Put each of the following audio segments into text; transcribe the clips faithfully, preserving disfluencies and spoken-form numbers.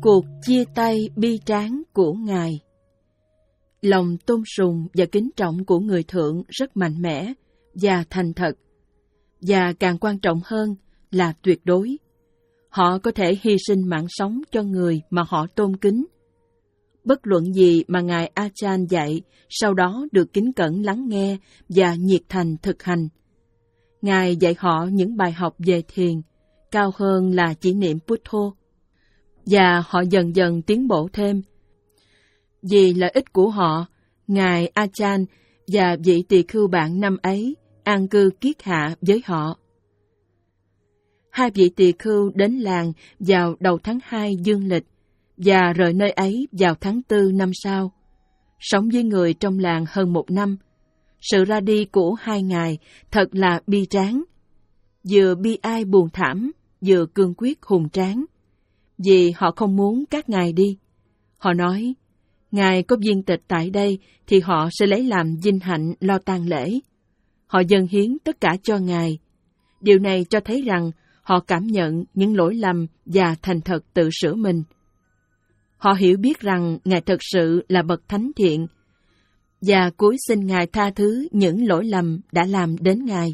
Cuộc chia tay bi tráng của Ngài. Lòng tôn sùng và kính trọng của người thượng rất mạnh mẽ và thành thật, và càng quan trọng hơn là tuyệt đối. Họ có thể hy sinh mạng sống cho người mà họ tôn kính. Bất luận gì mà Ngài Ajahn dạy, sau đó được kính cẩn lắng nghe và nhiệt thành thực hành. Ngài dạy họ những bài học về thiền, cao hơn là chỉ niệm Buddha, và họ dần dần tiến bộ thêm. Vì lợi ích của họ, Ngài Ajahn và vị tỳ khưu bạn năm ấy an cư kiết hạ với họ. Hai vị tỳ khưu đến làng vào đầu tháng hai dương lịch và rời nơi ấy vào tháng tư năm sau. Sống với người trong làng hơn một năm, sự ra đi của hai ngài thật là bi tráng. Vừa bi ai buồn thảm, vừa cương quyết hùng tráng. Vì họ không muốn các ngài đi. Họ nói, Ngài có viên tịch tại đây thì họ sẽ lấy làm vinh hạnh lo tang lễ. Họ dâng hiến tất cả cho Ngài. Điều này cho thấy rằng họ cảm nhận những lỗi lầm và thành thật tự sửa mình. Họ hiểu biết rằng Ngài thật sự là bậc thánh thiện, và cúi xin Ngài tha thứ những lỗi lầm đã làm đến Ngài.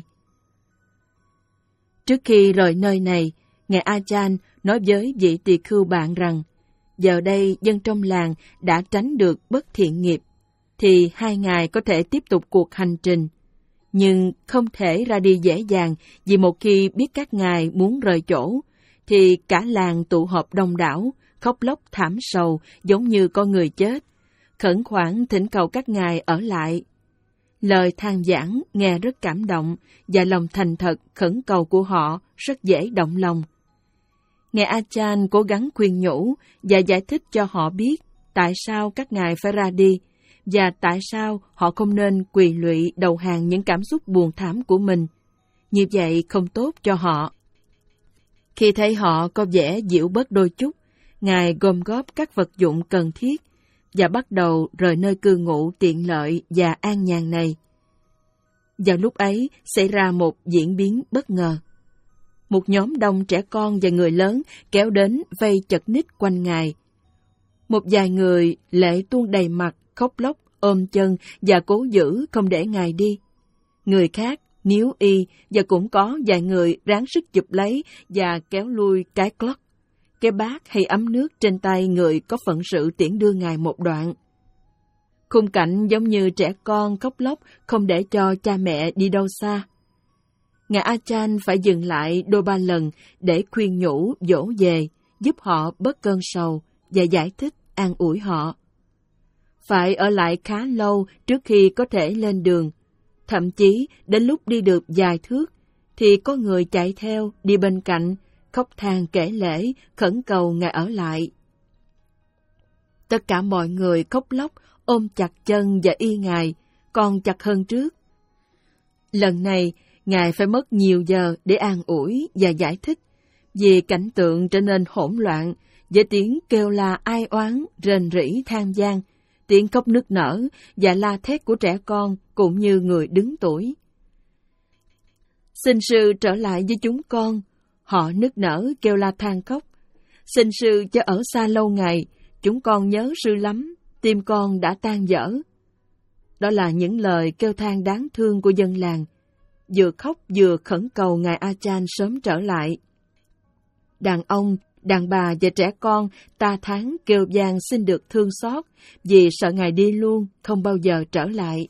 Trước khi rời nơi này, Ngài Ajahn nói với vị tỳ khưu bạn rằng, giờ đây dân trong làng đã tránh được bất thiện nghiệp, thì hai ngài có thể tiếp tục cuộc hành trình, nhưng không thể ra đi dễ dàng vì một khi biết các ngài muốn rời chỗ, thì cả làng tụ họp đông đảo, khóc lóc thảm sầu giống như con người chết, khẩn khoản thỉnh cầu các ngài ở lại. Lời than vãn nghe rất cảm động và lòng thành thật khẩn cầu của họ rất dễ động lòng. Ngài Ajahn cố gắng khuyên nhủ và giải thích cho họ biết tại sao các ngài phải ra đi và tại sao họ không nên quỳ lụy đầu hàng những cảm xúc buồn thảm của mình. Như vậy không tốt cho họ. Khi thấy họ có vẻ dịu bớt đôi chút, Ngài gom góp các vật dụng cần thiết và bắt đầu rời nơi cư ngụ tiện lợi và an nhàn này. Vào lúc ấy xảy ra một diễn biến bất ngờ. Một nhóm đông trẻ con và người lớn kéo đến vây chật ních quanh Ngài. Một vài người lệ tuôn đầy mặt, khóc lóc, ôm chân và cố giữ không để Ngài đi. Người khác níu y và cũng có vài người ráng sức chụp lấy và kéo lui cái clock, cái bát hay ấm nước trên tay người có phận sự tiễn đưa Ngài một đoạn. Khung cảnh giống như trẻ con khóc lóc không để cho cha mẹ đi đâu xa. Ngài Ajahn phải dừng lại đôi ba lần để khuyên nhủ, dỗ về, giúp họ bớt cơn sầu và giải thích, an ủi họ. Phải ở lại khá lâu trước khi có thể lên đường. Thậm chí đến lúc đi được vài thước, thì có người chạy theo, đi bên cạnh, khóc than kể lể, khẩn cầu Ngài ở lại. Tất cả mọi người khóc lóc, ôm chặt chân và y Ngài, còn chặt hơn trước. Lần này, Ngài phải mất nhiều giờ để an ủi và giải thích, vì cảnh tượng trở nên hỗn loạn, với tiếng kêu la ai oán, rền rỉ than vang, tiếng khóc nức nở và la thét của trẻ con cũng như người đứng tuổi. Xin sư trở lại với chúng con, họ nức nở kêu la than khóc. Xin sư cho ở xa lâu ngày, chúng con nhớ sư lắm, tim con đã tan vỡ. Đó là những lời kêu than đáng thương của dân làng, vừa khóc vừa khẩn cầu Ngài Ajahn sớm trở lại. Đàn ông, đàn bà và trẻ con ta thán kêu vang xin được thương xót vì sợ Ngài đi luôn, không bao giờ trở lại.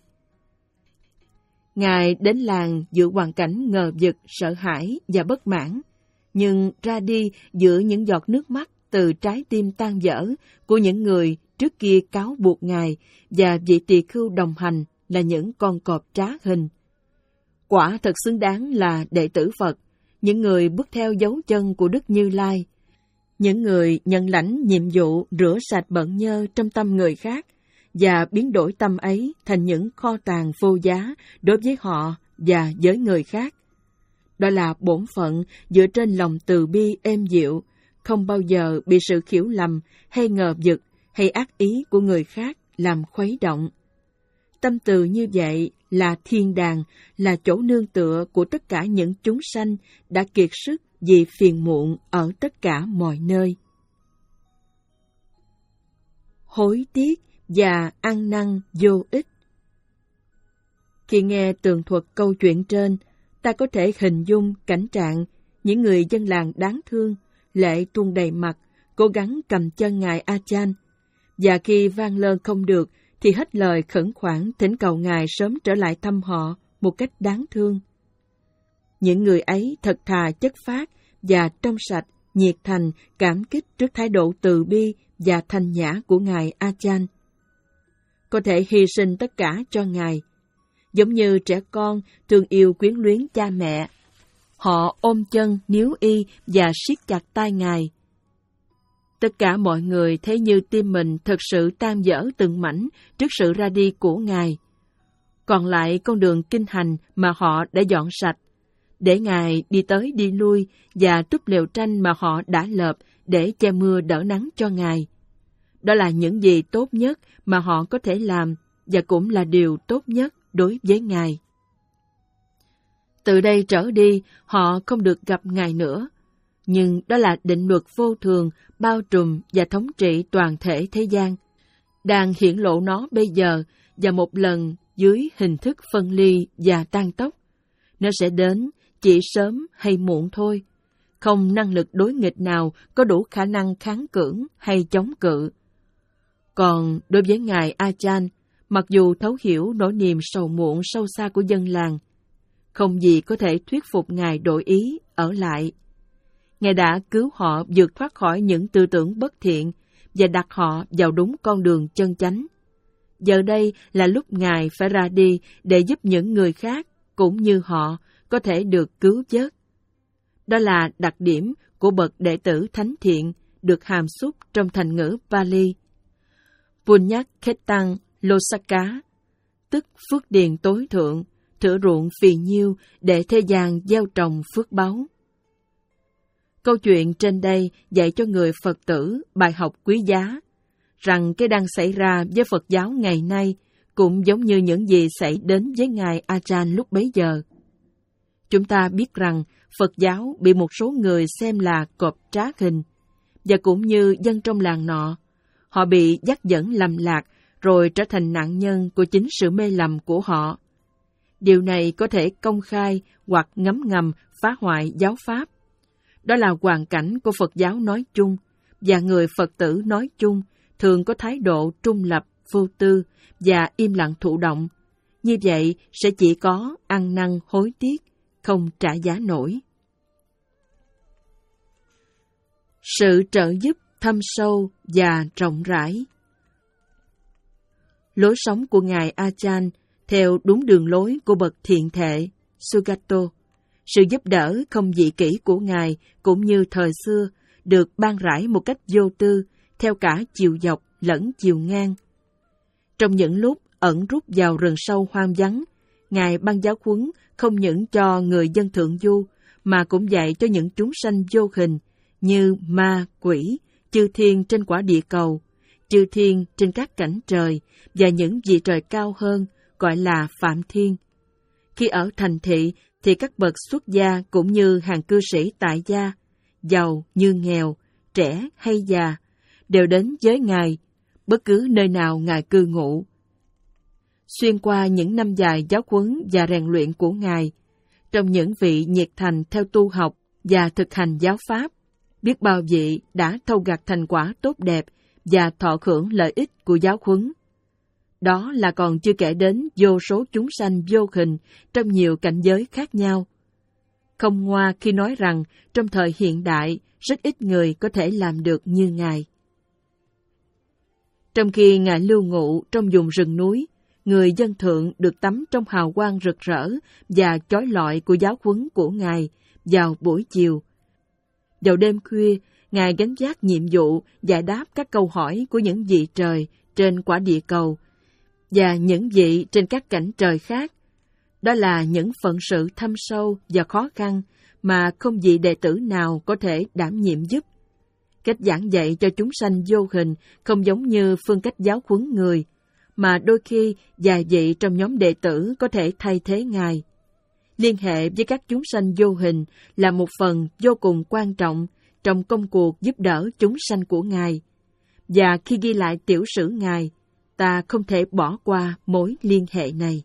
Ngài đến làng giữa hoàn cảnh ngờ vực, sợ hãi và bất mãn, nhưng ra đi giữa những giọt nước mắt từ trái tim tan vỡ của những người trước kia cáo buộc Ngài và vị tỳ khưu đồng hành là những con cọp trá hình. Quả thật xứng đáng là đệ tử Phật, những người bước theo dấu chân của Đức Như Lai, những người nhận lãnh nhiệm vụ rửa sạch bận nhơ trong tâm người khác và biến đổi tâm ấy thành những kho tàng vô giá đối với họ và với người khác. Đó là bổn phận dựa trên lòng từ bi êm dịu, không bao giờ bị sự hiểu lầm hay ngờ vực hay ác ý của người khác làm khuấy động. Tâm từ như vậy là thiên đàng, là chỗ nương tựa của tất cả những chúng sanh đã kiệt sức vì phiền muộn ở tất cả mọi nơi. hối tiếc và ăn năn vô ích. Khi nghe tường thuật câu chuyện trên, ta có thể hình dung cảnh trạng những người dân làng đáng thương, lệ tuôn đầy mặt, cố gắng cầm chân ngài Achan, và khi van lơn không được thì hết lời khẩn khoản thỉnh cầu ngài sớm trở lại thăm họ một cách đáng thương. Những người ấy thật thà chất phác và trong sạch, nhiệt thành, cảm kích trước thái độ từ bi và thanh nhã của ngài Achan. Có thể hy sinh tất cả cho ngài, giống như trẻ con thương yêu quyến luyến cha mẹ. Họ ôm chân níu y và siết chặt tay ngài. Tất cả mọi người thấy như tim mình thật sự tan vỡ từng mảnh trước sự ra đi của ngài. Còn lại con đường kinh hành mà họ đã dọn sạch, để ngài đi tới đi lui, và túp lều tranh mà họ đã lợp để che mưa đỡ nắng cho ngài. Đó là những gì tốt nhất mà họ có thể làm, và cũng là điều tốt nhất đối với ngài. Từ đây trở đi, họ không được gặp ngài nữa. Nhưng đó là định luật vô thường, bao trùm và thống trị toàn thể thế gian, đang hiển lộ nó bây giờ, và một lần dưới hình thức phân ly và tan tốc. Nó sẽ đến chỉ sớm hay muộn thôi. Không năng lực đối nghịch nào có đủ khả năng kháng cưỡng hay chống cự. Còn đối với ngài Achan, mặc dù thấu hiểu nỗi niềm sầu muộn sâu xa của dân làng, không gì có thể thuyết phục ngài đổi ý ở lại. Ngài đã cứu họ vượt thoát khỏi những tư tưởng bất thiện và đặt họ vào đúng con đường chân chánh. Giờ đây là lúc ngài phải ra đi để giúp những người khác cũng như họ có thể được cứu vớt. Đó là đặc điểm của bậc đệ tử thánh thiện được hàm xúc trong thành ngữ Pali. Punyak Khetang Losaka, tức phước điền tối thượng, thửa ruộng phì nhiêu để thế gian gieo trồng phước báu. Câu chuyện trên đây dạy cho người Phật tử bài học quý giá, rằng cái đang xảy ra với Phật giáo ngày nay cũng giống như những gì xảy đến với ngài Achan lúc bấy giờ. Chúng ta biết rằng Phật giáo bị một số người xem là cọp trá hình, và cũng như dân trong làng nọ, họ bị dắt dẫn lầm lạc rồi trở thành nạn nhân của chính sự mê lầm của họ. Điều này có thể công khai hoặc ngấm ngầm phá hoại giáo pháp. Đó là hoàn cảnh của Phật giáo nói chung, và người Phật tử nói chung thường có thái độ trung lập, vô tư và im lặng thụ động. Như vậy sẽ chỉ có ăn năn hối tiếc, không trả giá nổi. Sự trợ giúp thâm sâu và rộng rãi. Lối sống của ngài Achan theo đúng đường lối của bậc thiện thệ Sugato. Sự giúp đỡ không dị kỷ của ngài cũng như thời xưa được ban rải một cách vô tư theo cả chiều dọc lẫn chiều ngang. Trong những lúc ẩn rút vào rừng sâu hoang vắng, ngài ban giáo huấn không những cho người dân thượng du mà cũng dạy cho những chúng sanh vô hình như ma, quỷ, chư thiên trên quả địa cầu, chư thiên trên các cảnh trời và những vị trời cao hơn gọi là phạm thiên. Khi ở thành thị thì các bậc xuất gia cũng như hàng cư sĩ tại gia, giàu như nghèo, trẻ hay già, đều đến với ngài, bất cứ nơi nào ngài cư ngụ. Xuyên qua những năm dài giáo huấn và rèn luyện của ngài, trong những vị nhiệt thành theo tu học và thực hành giáo pháp, biết bao vị đã thâu gặt thành quả tốt đẹp và thọ hưởng lợi ích của giáo huấn. Đó là còn chưa kể đến vô số chúng sanh vô hình trong nhiều cảnh giới khác nhau. Không ngoa khi nói rằng trong thời hiện đại rất ít người có thể làm được như ngài. Trong khi ngài lưu ngụ trong vùng rừng núi, người dân thượng được tắm trong hào quang rực rỡ và chói lọi của giáo huấn của ngài vào buổi chiều. Vào đêm khuya, ngài gánh vác nhiệm vụ giải đáp các câu hỏi của những vị trời trên quả địa cầu và những vị trên các cảnh trời khác. Đó là những phận sự thâm sâu và khó khăn mà không vị đệ tử nào có thể đảm nhiệm giúp. Cách giảng dạy cho chúng sanh vô hình không giống như phương cách giáo huấn người, mà đôi khi vài vị trong nhóm đệ tử có thể thay thế ngài. Liên hệ với các chúng sanh vô hình là một phần vô cùng quan trọng trong công cuộc giúp đỡ chúng sanh của ngài. và khi ghi lại tiểu sử Ngài, ta không thể bỏ qua mối liên hệ này.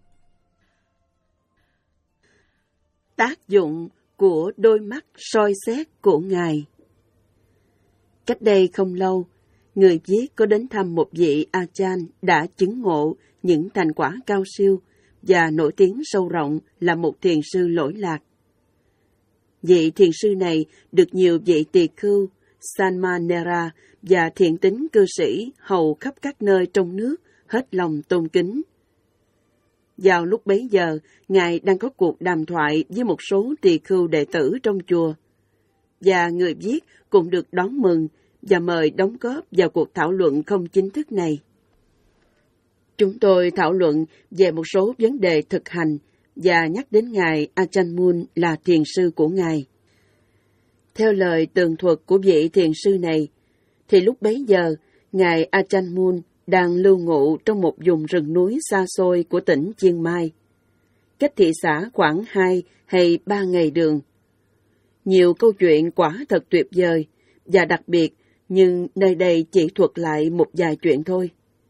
Tác dụng của đôi mắt soi xét của Ngài. Cách đây không lâu, người viết có đến thăm một vị Ajahn đã chứng ngộ những thành quả cao siêu và nổi tiếng sâu rộng là một thiền sư lỗi lạc. Vị thiền sư này được nhiều vị tỳ khưu, Samanera và thiện tín cư sĩ hầu khắp các nơi trong nước hết lòng tôn kính. Vào lúc bấy giờ, Ngài đang có cuộc đàm thoại với một số tỳ khưu đệ tử trong chùa, và người viết cũng được đón mừng và mời đóng góp vào cuộc thảo luận không chính thức này. Chúng tôi thảo luận về một số vấn đề thực hành và nhắc đến Ngài Ajahn Mun là thiền sư của Ngài. Theo lời tường thuật của vị thiền sư này, thì lúc bấy giờ, Ngài Ajahn Mun đang lưu ngụ trong một vùng rừng núi xa xôi của tỉnh Chiang Mai, cách thị xã khoảng hai hay ba ngày đường. Nhiều câu chuyện quả thật tuyệt vời và đặc biệt, nhưng nơi đây chỉ thuật lại một vài chuyện thôi.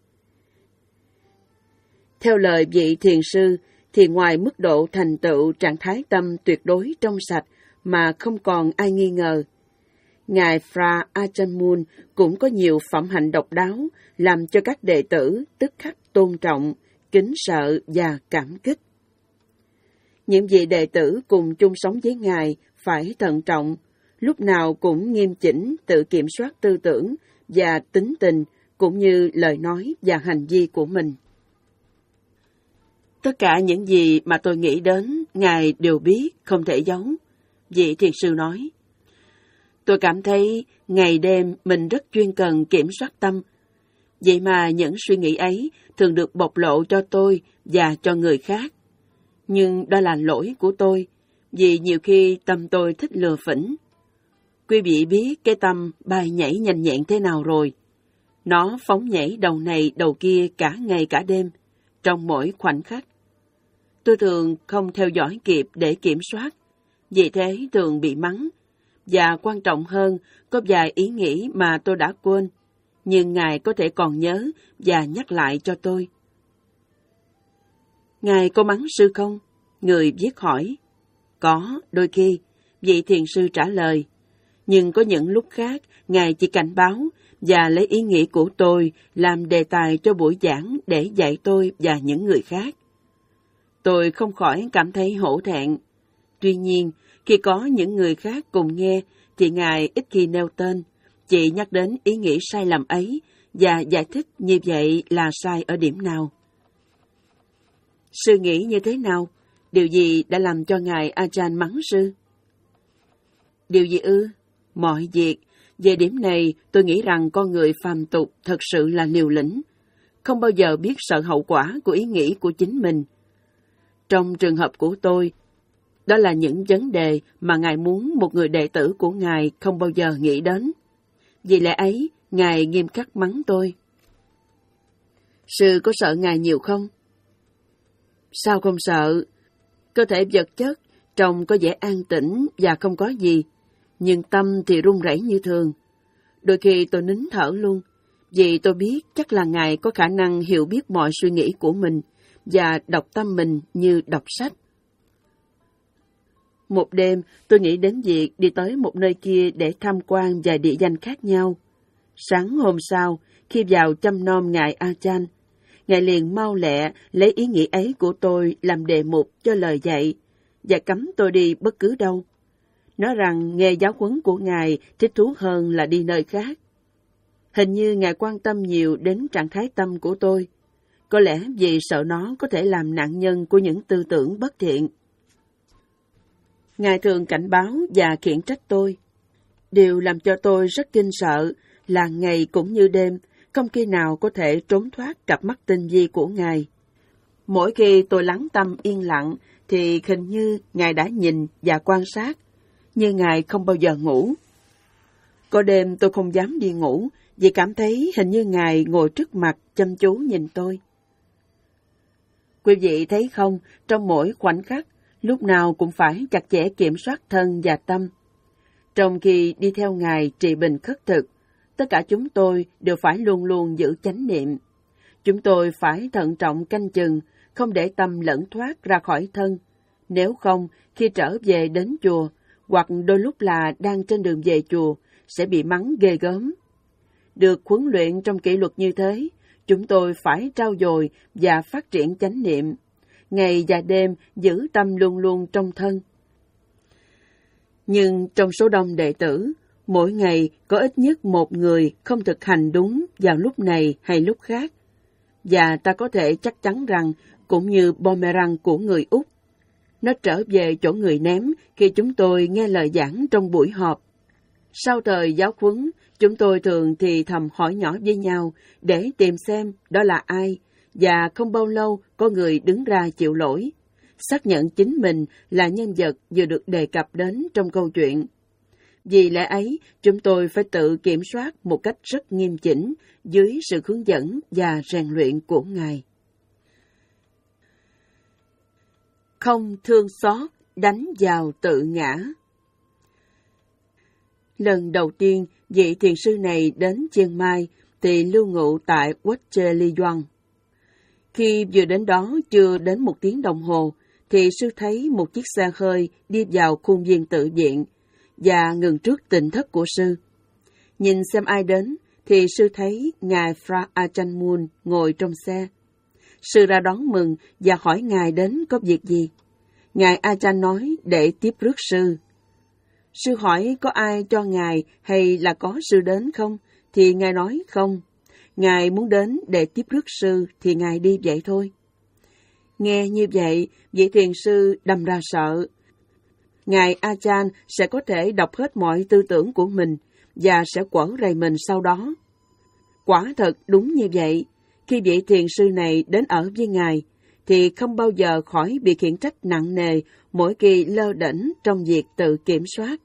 Theo lời vị thiền sư, thì ngoài mức độ thành tựu trạng thái tâm tuyệt đối trong sạch mà không còn ai nghi ngờ, Ngài Fra Ajahn Mun cũng có nhiều phẩm hạnh độc đáo làm cho các đệ tử tức khắc tôn trọng, kính sợ và cảm kích. Những vị đệ tử cùng chung sống với Ngài phải thận trọng, lúc nào cũng nghiêm chỉnh tự kiểm soát tư tưởng và tính tình cũng như lời nói và hành vi của mình. Tất cả những gì mà tôi nghĩ đến, Ngài đều biết, không thể giấu. Vị thiền sư nói, tôi cảm thấy ngày đêm mình rất chuyên cần kiểm soát tâm. Vậy mà những suy nghĩ ấy thường được bộc lộ cho tôi và cho người khác. Nhưng đó là lỗi của tôi, vì nhiều khi tâm tôi thích lừa phỉnh. Quý vị biết cái tâm bay nhảy nhanh nhẹn thế nào rồi. Nó phóng nhảy đầu này đầu kia cả ngày cả đêm, trong mỗi khoảnh khắc. Tôi thường không theo dõi kịp để kiểm soát, vì thế thường bị mắng. Và quan trọng hơn, có vài ý nghĩ mà tôi đã quên, nhưng Ngài có thể còn nhớ và nhắc lại cho tôi. Ngài có mắng sư không? Người viết hỏi. Có, đôi khi, vị thiền sư trả lời. Nhưng có những lúc khác, Ngài chỉ cảnh báo và lấy ý nghĩ của tôi làm đề tài cho buổi giảng để dạy tôi và những người khác. Tôi không khỏi cảm thấy hổ thẹn. Tuy nhiên, khi có những người khác cùng nghe, thì Ngài ít khi nêu tên, chỉ nhắc đến ý nghĩ sai lầm ấy và giải thích như vậy là sai ở điểm nào. Sư nghĩ như thế nào? Điều gì đã làm cho Ngài Ajahn mắng sư? Điều gì ư? Mọi việc. Về điểm này, tôi nghĩ rằng con người phàm tục thật sự là liều lĩnh, không bao giờ biết sợ hậu quả của ý nghĩ của chính mình. Trong trường hợp của tôi, đó là những vấn đề mà Ngài muốn một người đệ tử của Ngài không bao giờ nghĩ đến. Vì lẽ ấy, Ngài nghiêm khắc mắng tôi. Sư có sợ Ngài nhiều không? Sao không sợ? Cơ thể vật chất trông có vẻ an tĩnh và không có gì, nhưng tâm thì run rẩy như thường. Đôi khi tôi nín thở luôn, vì tôi biết chắc là Ngài có khả năng hiểu biết mọi suy nghĩ của mình và đọc tâm mình như đọc sách. Một đêm, tôi nghĩ đến việc đi tới một nơi kia để tham quan vài địa danh khác nhau. Sáng hôm sau, khi vào chăm nom Ngài Ajahn, Ngài liền mau lẹ lấy ý nghĩ ấy của tôi làm đề mục cho lời dạy và cấm tôi đi bất cứ đâu. Nói rằng nghe giáo huấn của Ngài thích thú hơn là đi nơi khác. Hình như Ngài quan tâm nhiều đến trạng thái tâm của tôi, có lẽ vì sợ nó có thể làm nạn nhân của những tư tưởng bất thiện. Ngài thường cảnh báo và khiển trách tôi. Điều làm cho tôi rất kinh sợ là ngày cũng như đêm, không khi nào có thể trốn thoát cặp mắt tinh vi của Ngài. Mỗi khi tôi lắng tâm yên lặng, thì hình như Ngài đã nhìn và quan sát, nhưng Ngài không bao giờ ngủ. Có đêm tôi không dám đi ngủ, vì cảm thấy hình như Ngài ngồi trước mặt chăm chú nhìn tôi. Quý vị thấy không, trong mỗi khoảnh khắc, lúc nào cũng phải chặt chẽ kiểm soát thân và tâm. Trong khi đi theo Ngài trị bình khất thực, tất cả chúng tôi đều phải luôn luôn giữ chánh niệm. Chúng tôi phải thận trọng canh chừng, không để tâm lẫn thoát ra khỏi thân. Nếu không, khi trở về đến chùa, hoặc đôi lúc là đang trên đường về chùa, sẽ bị mắng ghê gớm. Được huấn luyện trong kỷ luật như thế, chúng tôi phải trau dồi và phát triển chánh niệm, ngày và đêm giữ tâm luôn luôn trong thân. Nhưng trong số đông đệ tử, mỗi ngày có ít nhất một người không thực hành đúng vào lúc này hay lúc khác. Và ta có thể chắc chắn rằng, cũng như boomerang của người Úc, nó trở về chỗ người ném khi chúng tôi nghe lời giảng trong buổi họp. Sau thời giáo huấn, chúng tôi thường thì thầm hỏi nhỏ với nhau để tìm xem đó là ai, và không bao lâu có người đứng ra chịu lỗi, xác nhận chính mình là nhân vật vừa được đề cập đến trong câu chuyện. Vì lẽ ấy, chúng tôi phải tự kiểm soát một cách rất nghiêm chỉnh dưới sự hướng dẫn và rèn luyện của Ngài. Không thương xót, đánh vào tự ngã. Lần đầu tiên, vị thiền sư này đến Chiang Mai thì lưu ngụ tại Wat Che Li Doan. Khi vừa đến đó chưa đến một tiếng đồng hồ, thì sư thấy một chiếc xe hơi đi vào khuôn viên tự viện và ngừng trước tịnh thất của sư. Nhìn xem ai đến, thì sư thấy Ngài Phra Ajahn Mun ngồi trong xe. Sư ra đón mừng và hỏi Ngài đến có việc gì. Ngài Ajahn nói để tiếp rước sư. Sư hỏi có ai cho Ngài hay là có sư đến không? Thì Ngài nói không. Ngài muốn đến để tiếp rước sư thì Ngài đi vậy thôi. Nghe như vậy, vị thiền sư đâm ra sợ. Ngài Ajahn sẽ có thể đọc hết mọi tư tưởng của mình và sẽ quở rầy mình sau đó. Quả thật đúng như vậy, khi vị thiền sư này đến ở với Ngài, thì không bao giờ khỏi bị khiển trách nặng nề mỗi khi lơ đễnh trong việc tự kiểm soát.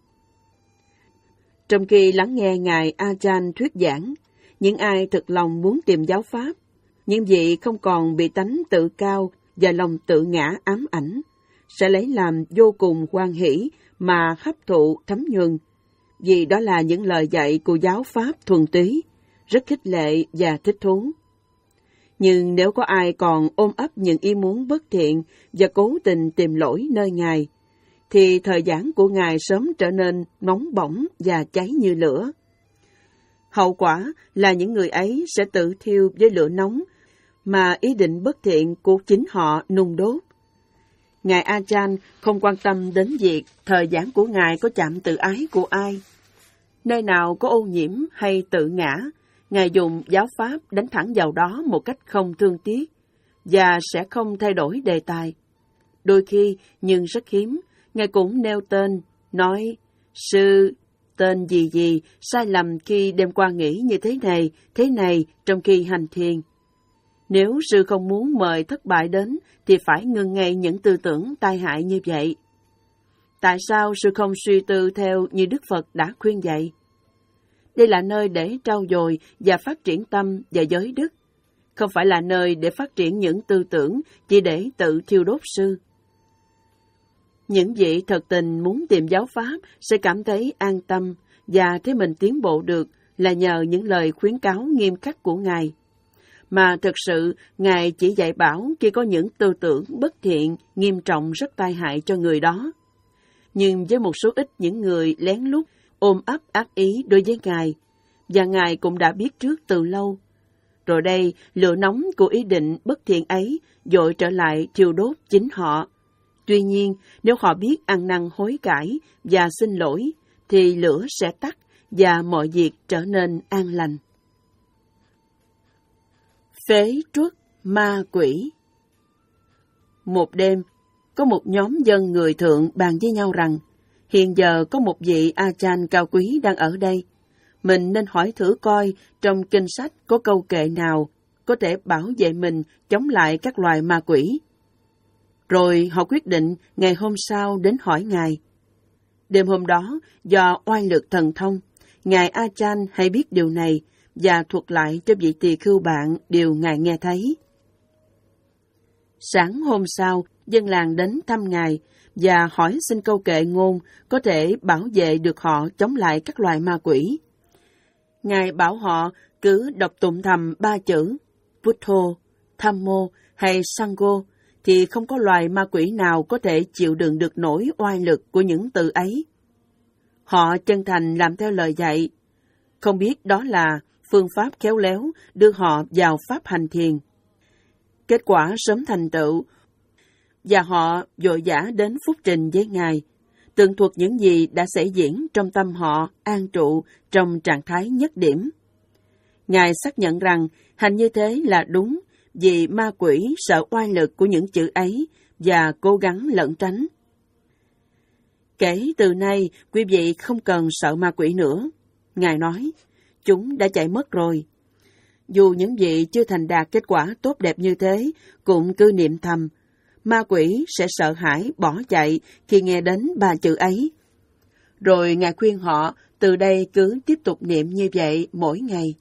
Trong khi lắng nghe Ngài Ajahn thuyết giảng, những ai thực lòng muốn tìm giáo pháp, những vị không còn bị tánh tự cao và lòng tự ngã ám ảnh, sẽ lấy làm vô cùng hoan hỷ mà hấp thụ thấm nhuần, vì đó là những lời dạy của giáo pháp thuần túy, rất khích lệ và thích thú. Nhưng nếu có ai còn ôm ấp những ý muốn bất thiện và cố tình tìm lỗi nơi Ngài, thì thời giảng của Ngài sớm trở nên nóng bỏng và cháy như lửa. Hậu quả là những người ấy sẽ tự thiêu với lửa nóng mà ý định bất thiện của chính họ nung đốt. Ngài Ajahn không quan tâm đến việc thời giảng của Ngài có chạm tự ái của ai. Nơi nào có ô nhiễm hay tự ngã, Ngài dùng giáo pháp đánh thẳng vào đó một cách không thương tiếc và sẽ không thay đổi đề tài. Đôi khi, nhưng rất hiếm, Ngài cũng nêu tên, nói, sư, tên gì gì, sai lầm khi đêm qua nghĩ như thế này, thế này trong khi hành thiền. Nếu sư không muốn mời thất bại đến, thì phải ngừng ngay những tư tưởng tai hại như vậy. Tại sao sư không suy tư theo như Đức Phật đã khuyên dạy? Đây là nơi để trau dồi và phát triển tâm và giới đức, không phải là nơi để phát triển những tư tưởng chỉ để tự thiêu đốt sư. Những vị thật tình muốn tìm giáo pháp sẽ cảm thấy an tâm và thấy mình tiến bộ được là nhờ những lời khuyến cáo nghiêm khắc của Ngài. Mà thực sự, Ngài chỉ dạy bảo khi có những tư tưởng bất thiện, nghiêm trọng rất tai hại cho người đó. Nhưng với một số ít những người lén lút, ôm ấp ác ý đối với Ngài, và Ngài cũng đã biết trước từ lâu. Rồi đây, lửa nóng của ý định bất thiện ấy dội trở lại thiêu đốt chính họ. Tuy nhiên, nếu họ biết ăn năn hối cải và xin lỗi, thì lửa sẽ tắt và mọi việc trở nên an lành. Phế truất ma quỷ. Một đêm, có một nhóm dân người thượng bàn với nhau rằng, hiện giờ có một vị Ajahn cao quý đang ở đây. Mình nên hỏi thử coi trong kinh sách có câu kệ nào có thể bảo vệ mình chống lại các loài ma quỷ. Rồi họ quyết định ngày hôm sau đến hỏi Ngài. Đêm hôm đó, do oai lực thần thông, Ngài Ajahn hay biết điều này và thuật lại cho vị tỳ khưu bạn điều Ngài nghe thấy. Sáng hôm sau, dân làng đến thăm Ngài và hỏi xin câu kệ ngôn có thể bảo vệ được họ chống lại các loài ma quỷ. Ngài bảo họ cứ đọc tụng thầm ba chữ Buddho, Thammo hay Sangho thì không có loài ma quỷ nào có thể chịu đựng được nỗi oai lực của những từ ấy. Họ chân thành làm theo lời dạy, không biết đó là phương pháp khéo léo đưa họ vào pháp hành thiền. Kết quả sớm thành tựu, và họ vội vã đến phúc trình với Ngài, tường thuật những gì đã xảy diễn trong tâm họ an trụ trong trạng thái nhất điểm. Ngài xác nhận rằng hành như thế là đúng, vì ma quỷ sợ oai lực của những chữ ấy và cố gắng lẩn tránh. Kể từ nay, quý vị không cần sợ ma quỷ nữa. Ngài nói, chúng đã chạy mất rồi. Dù những vị chưa thành đạt kết quả tốt đẹp như thế, cũng cứ niệm thầm, ma quỷ sẽ sợ hãi bỏ chạy khi nghe đến ba chữ ấy. Rồi Ngài khuyên họ từ đây cứ tiếp tục niệm như vậy mỗi ngày.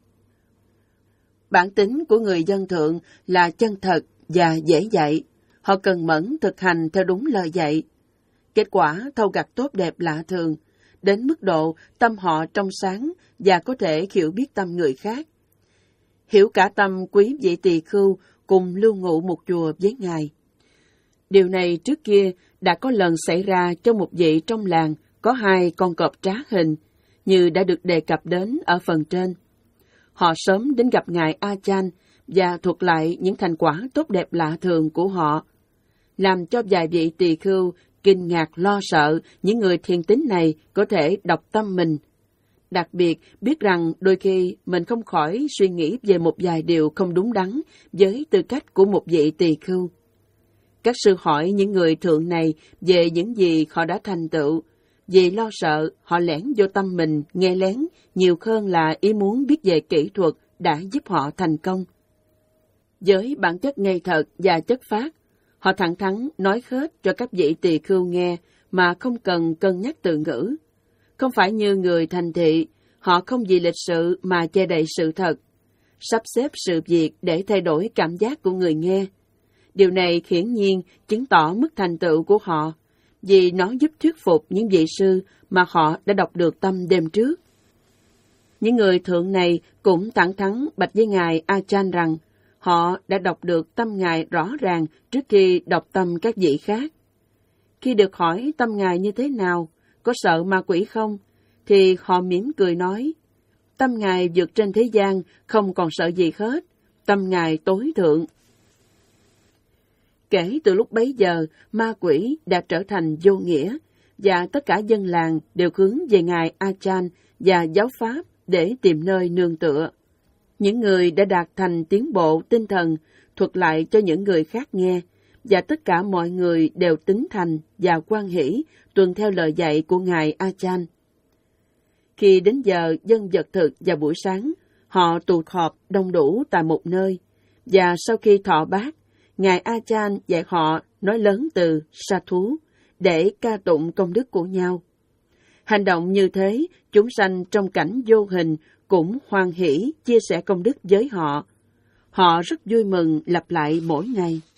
Bản tính của người dân thượng là chân thật và dễ dạy. Họ cần mẫn thực hành theo đúng lời dạy. Kết quả thâu gặt tốt đẹp lạ thường, đến mức độ tâm họ trong sáng và có thể hiểu biết tâm người khác. Hiểu cả tâm quý vị tỳ khưu cùng lưu ngụ một chùa với Ngài. Điều này trước kia đã có lần xảy ra cho một vị trong làng có hai con cọp trá hình, như đã được đề cập đến ở phần trên. Họ sớm đến gặp Ngài A Chan và thuật lại những thành quả tốt đẹp lạ thường của họ, làm cho vài vị tỳ khưu kinh ngạc lo sợ những người thiền tín này có thể đọc tâm mình. Đặc biệt biết rằng đôi khi mình không khỏi suy nghĩ về một vài điều không đúng đắn với tư cách của một vị tỳ khưu. Các sư hỏi những người thượng này về những gì họ đã thành tựu, vì lo sợ họ lẻn vô tâm mình nghe lén nhiều hơn là ý muốn biết về kỹ thuật đã giúp họ thành công. Với bản chất ngây thật và chất phác, họ thẳng thắn nói hết cho các vị tỳ khưu nghe mà không cần cân nhắc từ ngữ. Không phải như người thành thị, họ không vì lịch sự mà che đậy sự thật, sắp xếp sự việc để thay đổi cảm giác của người nghe. Điều này hiển nhiên chứng tỏ mức thành tựu của họ, vì nó giúp thuyết phục những vị sư mà họ đã đọc được tâm đêm trước. Những người thượng này cũng thẳng thắn bạch với Ngài A Chan rằng họ đã đọc được tâm Ngài rõ ràng trước khi đọc tâm các vị khác. Khi được hỏi tâm Ngài như thế nào, có sợ ma quỷ không, thì họ mỉm cười nói, tâm Ngài vượt trên thế gian, không còn sợ gì hết, tâm Ngài tối thượng. Kể từ lúc bấy giờ, ma quỷ đã trở thành vô nghĩa, và tất cả dân làng đều hướng về Ngài A Chan và giáo pháp để tìm nơi nương tựa. Những người đã đạt thành tiến bộ tinh thần thuật lại cho những người khác nghe, và tất cả mọi người đều tín thành và hoan hỷ tuân theo lời dạy của Ngài A Chan. Khi đến giờ dân vật thực vào buổi sáng, họ tụ họp đông đủ tại một nơi, và sau khi thọ bát, Ngài A Chan dạy họ nói lớn từ sa thú để ca tụng công đức của nhau. Hành động như thế, chúng sanh trong cảnh vô hình cũng hoan hỷ chia sẻ công đức với họ. Họ rất vui mừng lặp lại mỗi ngày.